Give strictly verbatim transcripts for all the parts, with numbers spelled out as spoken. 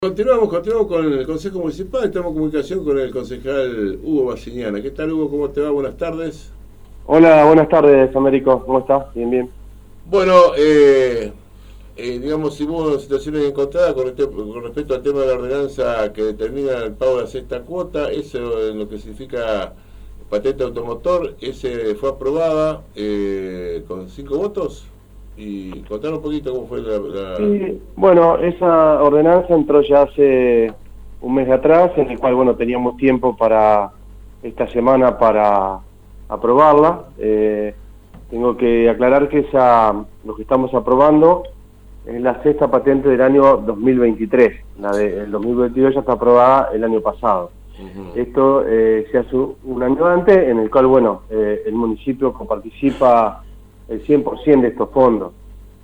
Continuamos, continuamos con el Consejo Municipal, estamos en comunicación con el concejal Hugo Bassignana. ¿Qué tal, Hugo? ¿Cómo te va? Buenas tardes. Hola, buenas tardes, Américo. ¿Cómo estás? Bien, bien. Bueno, eh, eh, digamos, si hubo situaciones encontradas con, este, con respecto al tema de la ordenanza que determina el pago de la sexta cuota, eso en lo que significa patente automotor, ese fue aprobada eh, con cinco votos. Y contar un poquito cómo fue la... la... Sí, bueno, esa ordenanza entró ya hace un mes atrás, en el cual, bueno, teníamos tiempo para esta semana para aprobarla. Eh, tengo que aclarar que esa, lo que estamos aprobando es la sexta patente del año dos mil veintitrés. La del dos mil veintidós ya está aprobada el año pasado. Uh-huh. Esto eh, se hace un año antes, en el cual, bueno, eh, el municipio participa el cien por ciento de estos fondos.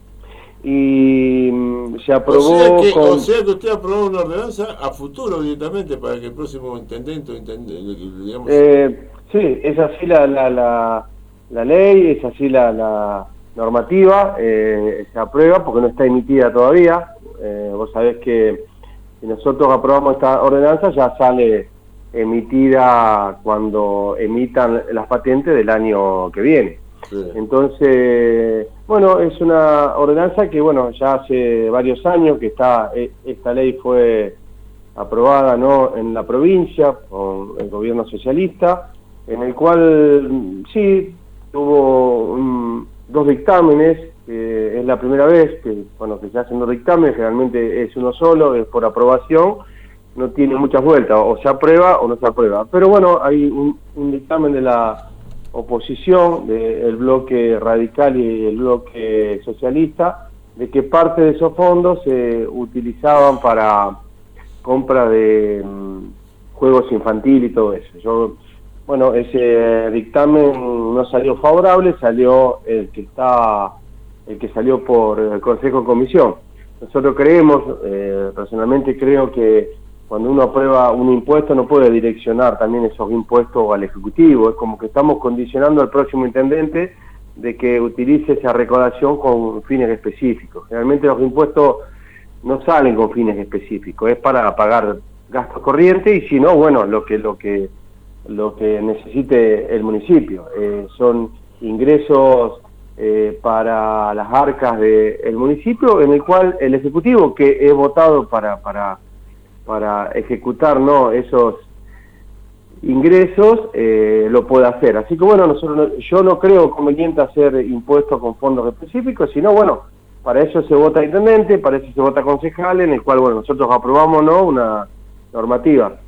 Y mm, se aprobó... O sea, que, con... o sea que usted aprobó una ordenanza a futuro directamente para que el próximo intendente, intendente digamos... Eh, sí, es así la, la, la, la ley, es así la, la normativa, eh, se aprueba porque no está emitida todavía. Eh, vos sabés que si nosotros aprobamos esta ordenanza ya sale emitida cuando emitan las patentes del año que viene. Sí. Entonces, bueno, es una ordenanza que, bueno, ya hace varios años que está, esta ley fue aprobada, ¿no?, en la provincia con el gobierno socialista, en el cual sí tuvo um, dos dictámenes. Eh, es la primera vez que, bueno, que se hacen dos dictámenes, generalmente es uno solo, es por aprobación, no tiene muchas vueltas, o se aprueba o no se aprueba. Pero bueno, hay un, un dictamen de la oposición del bloque radical y el bloque socialista, de que parte de esos fondos se utilizaban para compra de um, juegos infantiles y todo eso. Yo, bueno, ese dictamen no salió favorable, salió el que está, el que salió por el Consejo de Comisión. Nosotros creemos, eh, personalmente creo que cuando uno aprueba un impuesto no puede direccionar también esos impuestos al Ejecutivo. Es como que estamos condicionando al próximo intendente de que utilice esa recaudación con fines específicos. Generalmente los impuestos no salen con fines específicos, es para pagar gastos corrientes y si no, bueno, lo que lo que lo que necesite el municipio. Eh, son ingresos eh, para las arcas del municipio, en el cual el Ejecutivo, que es votado para para para ejecutar, ¿no?, esos ingresos, eh, lo puede hacer. Así que bueno, nosotros no, yo no creo conveniente hacer impuestos con fondos específicos, sino bueno, para eso se vota intendente, para eso se vota concejal, en el cual, bueno, nosotros aprobamos, ¿no?, una normativa.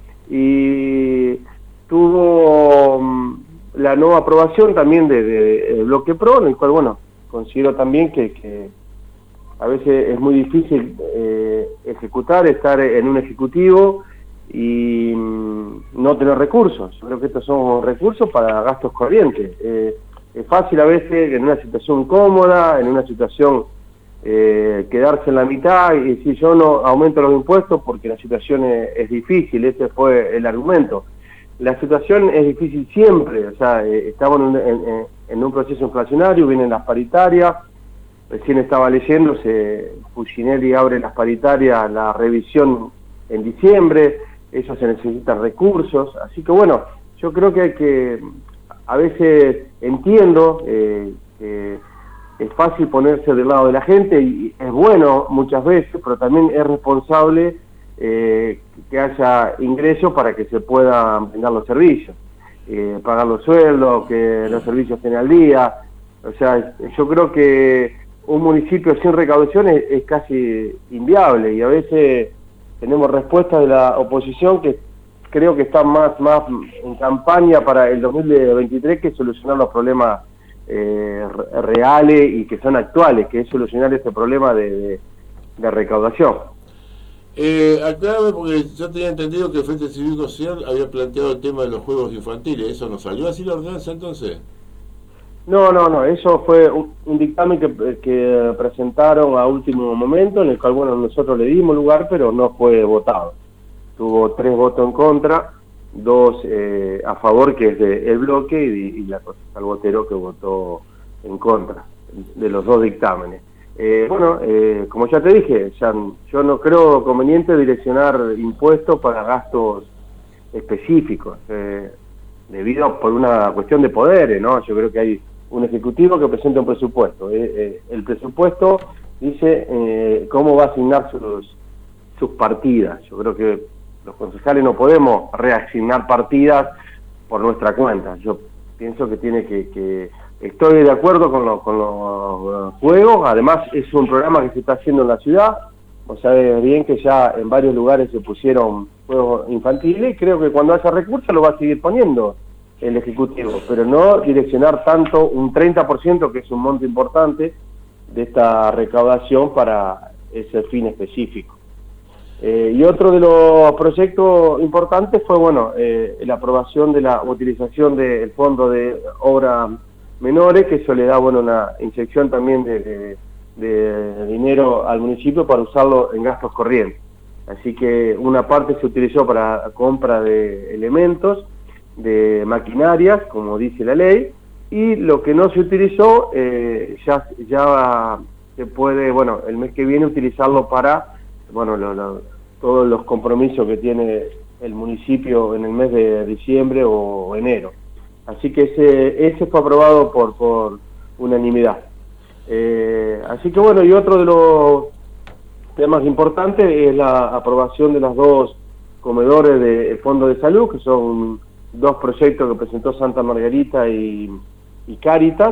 Y tuvo um, la no aprobación también del de, de bloque PRO, en el cual, bueno, considero también que, que a veces es muy difícil eh, ejecutar, estar en un ejecutivo y mmm, no tener recursos. Yo creo que estos son recursos para gastos corrientes. Eh, es fácil a veces en una situación cómoda, en una situación eh, quedarse en la mitad y decir yo no aumento los impuestos porque la situación es, es difícil. Ese fue el argumento. La situación es difícil siempre, o sea, eh, estamos en, en, en un proceso inflacionario, vienen las paritarias. Recién estaba leyendo, se, Fucinelli abre las paritarias, la revisión en diciembre, eso se necesitan recursos, así que bueno, yo creo que hay que, a veces entiendo eh, que es fácil ponerse del lado de la gente y es bueno muchas veces, pero también es responsable eh, que haya ingresos para que se puedan brindar los servicios, eh, pagar los sueldos, que los servicios estén al día. O sea, yo creo que un municipio sin recaudación es, es casi inviable y a veces tenemos respuestas de la oposición que creo que están más, más en campaña para el dos mil veintitrés que solucionar los problemas eh, reales y que son actuales, que es solucionar este problema de, de, de recaudación. Eh, aclárame, porque yo tenía entendido que el Frente Cívico Social había planteado el tema de los juegos infantiles. ¿Eso no salió así la ordenanza entonces? No, no, no, eso fue un, un dictamen que, que presentaron a último momento, en el cual, bueno, nosotros le dimos lugar, pero no fue votado. Tuvo tres votos en contra, dos eh, a favor, que es de el bloque, y, y la concejal Botero, que votó en contra de los dos dictámenes. Eh, bueno, eh, como ya te dije, ya, yo no creo conveniente direccionar impuestos para gastos específicos, eh, debido a, por una cuestión de poderes, ¿no? Yo creo que hay un ejecutivo que presenta un presupuesto. Eh, eh, el presupuesto dice eh, cómo va a asignar sus, sus partidas. Yo creo que los concejales no podemos reasignar partidas por nuestra cuenta. Yo pienso que tiene que... que estoy de acuerdo con, lo, con los juegos, además es un programa que se está haciendo en la ciudad. Vos sabés bien que ya en varios lugares se pusieron juegos infantiles y creo que cuando haya recursos lo va a seguir poniendo el Ejecutivo, pero no direccionar tanto, un treinta por ciento, que es un monto importante, de esta recaudación para ese fin específico. Eh, y otro de los proyectos importantes fue, bueno, eh, la aprobación de la utilización del Fondo de Obras Menores, que eso le da, bueno, una inyección también de, de, de dinero al municipio para usarlo en gastos corrientes. Así que una parte se utilizó para compra de elementos, de maquinarias, como dice la ley, y lo que no se utilizó eh, ya, ya se puede, bueno, el mes que viene utilizarlo para, bueno, lo, lo, todos los compromisos que tiene el municipio en el mes de diciembre o enero. Así que ese, ese fue aprobado por, por unanimidad. Eh, así que bueno, y otro de los temas importantes es la aprobación de las dos comedores del Fondo de Salud, que son dos proyectos que presentó Santa Margarita y, y Cáritas.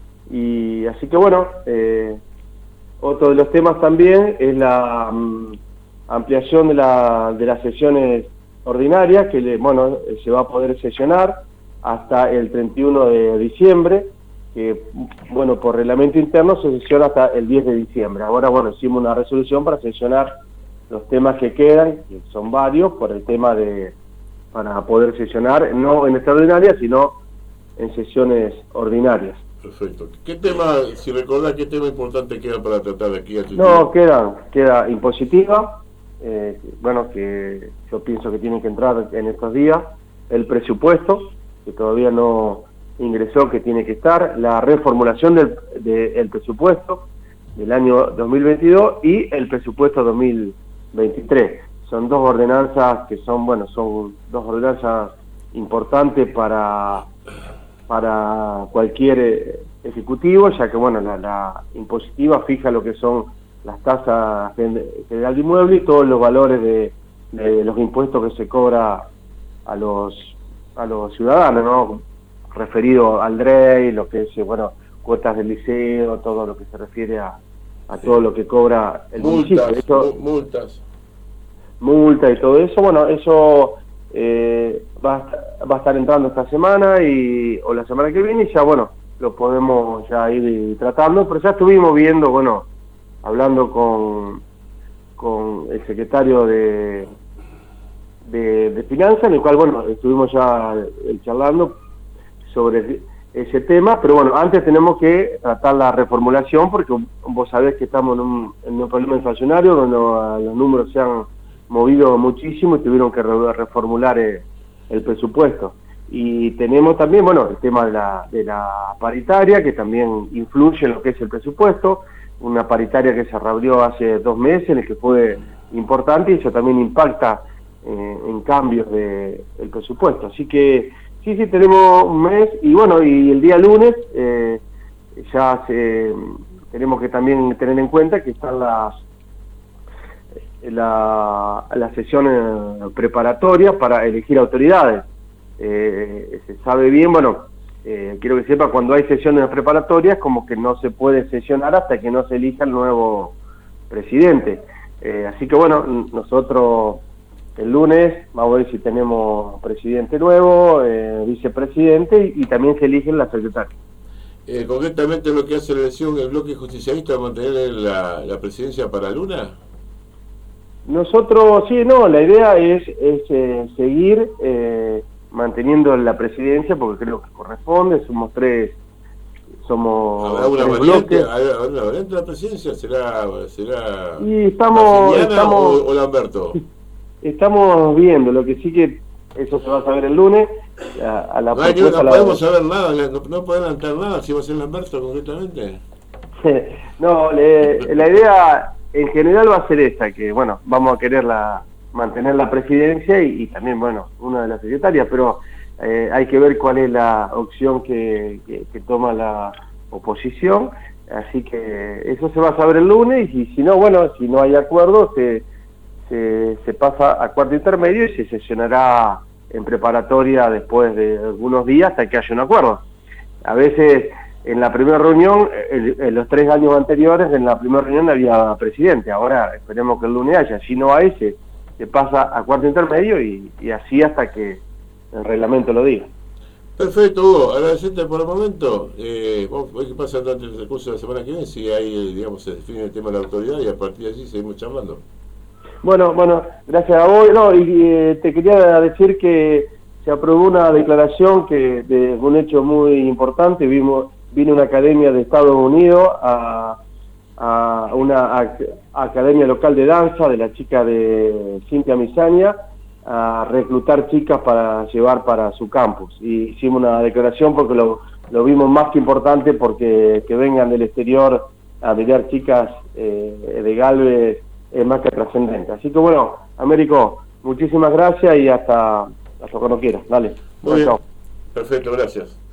Y así que bueno, eh, otro de los temas también es la um, ampliación de, la, de las sesiones ordinarias, que le, bueno, se va a poder sesionar hasta el treinta y uno de diciembre, que bueno, por reglamento interno se sesiona hasta el diez de diciembre. Ahora, bueno, hicimos una resolución para sesionar los temas que quedan, que son varios, por el tema de, para poder sesionar, no en extraordinaria, sino en sesiones ordinarias. Perfecto. ¿Qué tema, si recordás, qué tema importante queda para tratar de aquí a tu No, tiempo? queda, queda impositiva, eh, bueno, que yo pienso que tiene que entrar en estos días, el presupuesto, que todavía no ingresó, que tiene que estar, la reformulación del de, el presupuesto del año dos mil veintidós y el presupuesto dos mil veintitrés. Son dos ordenanzas que son, bueno, son dos ordenanzas importantes para, para cualquier ejecutivo, ya que, bueno, la, la impositiva fija lo que son las tasas general de inmueble y todos los valores de, de los impuestos que se cobra a los a los ciudadanos, ¿no? Referido al D R E I, lo que es, bueno, cuotas del liceo, todo lo que se refiere a, a sí. todo lo que cobra el multas, municipio. Eso, multas. Multa y todo eso, bueno, eso eh, va, a estar, va a estar entrando esta semana y o la semana que viene y ya, bueno, lo podemos ya ir tratando, pero ya estuvimos viendo, bueno, hablando con, con el secretario de de, de Finanzas, en el cual, bueno, estuvimos ya eh, charlando sobre ese tema, pero bueno, antes tenemos que tratar la reformulación, porque vos sabés que estamos en un, en un problema inflacionario, donde los números se han movido muchísimo y tuvieron que reformular el, el presupuesto. Y tenemos también, bueno, el tema de la, de la paritaria, que también influye en lo que es el presupuesto, una paritaria que se reabrió hace dos meses, en el que fue importante, y eso también impacta eh, en cambios del de, presupuesto. Así que sí, sí, tenemos un mes, y bueno, y el día lunes eh, ya se, tenemos que también tener en cuenta que están las la, las sesiones preparatorias para elegir autoridades. Eh, se sabe bien, bueno, eh, quiero que sepa, cuando hay sesiones preparatorias, como que no se puede sesionar hasta que no se elija el nuevo presidente. Eh, así que bueno, nosotros el lunes vamos a ver si tenemos presidente nuevo, eh, vicepresidente, y, y también se eligen las secretarias. Eh, concretamente, lo que hace la elección, el bloque justicialista, va a mantener la, la presidencia para Luna. Nosotros, sí, no, la idea es, es eh, seguir eh, manteniendo la presidencia, porque creo que corresponde, somos tres, somos ¿Habrá una tres variante, bloques. ¿habrá una variante de la presidencia? ¿Será, será y estamos, estamos o, o Lamberto? Estamos viendo, lo que sí que eso se va a saber el lunes. A, a la no, no, no podemos saber nada, no, no podemos adelantar nada, si va a ser Lamberto concretamente. No, le, la idea en general va a ser esa, que bueno, vamos a querer la, mantener la presidencia y, y también, bueno, una de las secretarias, pero eh, hay que ver cuál es la opción que, que, que toma la oposición, así que eso se va a saber el lunes y si no, bueno, si no hay acuerdo, se, se, se pasa a cuarto intermedio y se sesionará en preparatoria después de algunos días hasta que haya un acuerdo. A veces en la primera reunión, en, en los tres años anteriores, en la primera reunión había presidente, ahora esperemos que el lunes haya, si no hay, se, se pasa a cuarto intermedio y, y así hasta que el reglamento lo diga. Perfecto, Hugo, agradecerte por el momento. Eh, vamos a ver qué pasa durante el curso de la semana que viene, si hay, digamos, se define el tema de la autoridad y a partir de allí seguimos charlando. Bueno, bueno, gracias a vos. No, y eh, te quería decir que se aprobó una declaración que de un hecho muy importante. Vimos, vino una academia de Estados Unidos a, a una a, a academia local de danza de la chica de Cintia Misaña a reclutar chicas para llevar para su campus. Y hicimos una declaración porque lo, lo vimos más que importante, porque que vengan del exterior a mirar chicas eh, de Galvez es más que trascendente. Así que bueno, Américo, muchísimas gracias y hasta, hasta cuando quieras. Dale. Muy bien. Perfecto, gracias.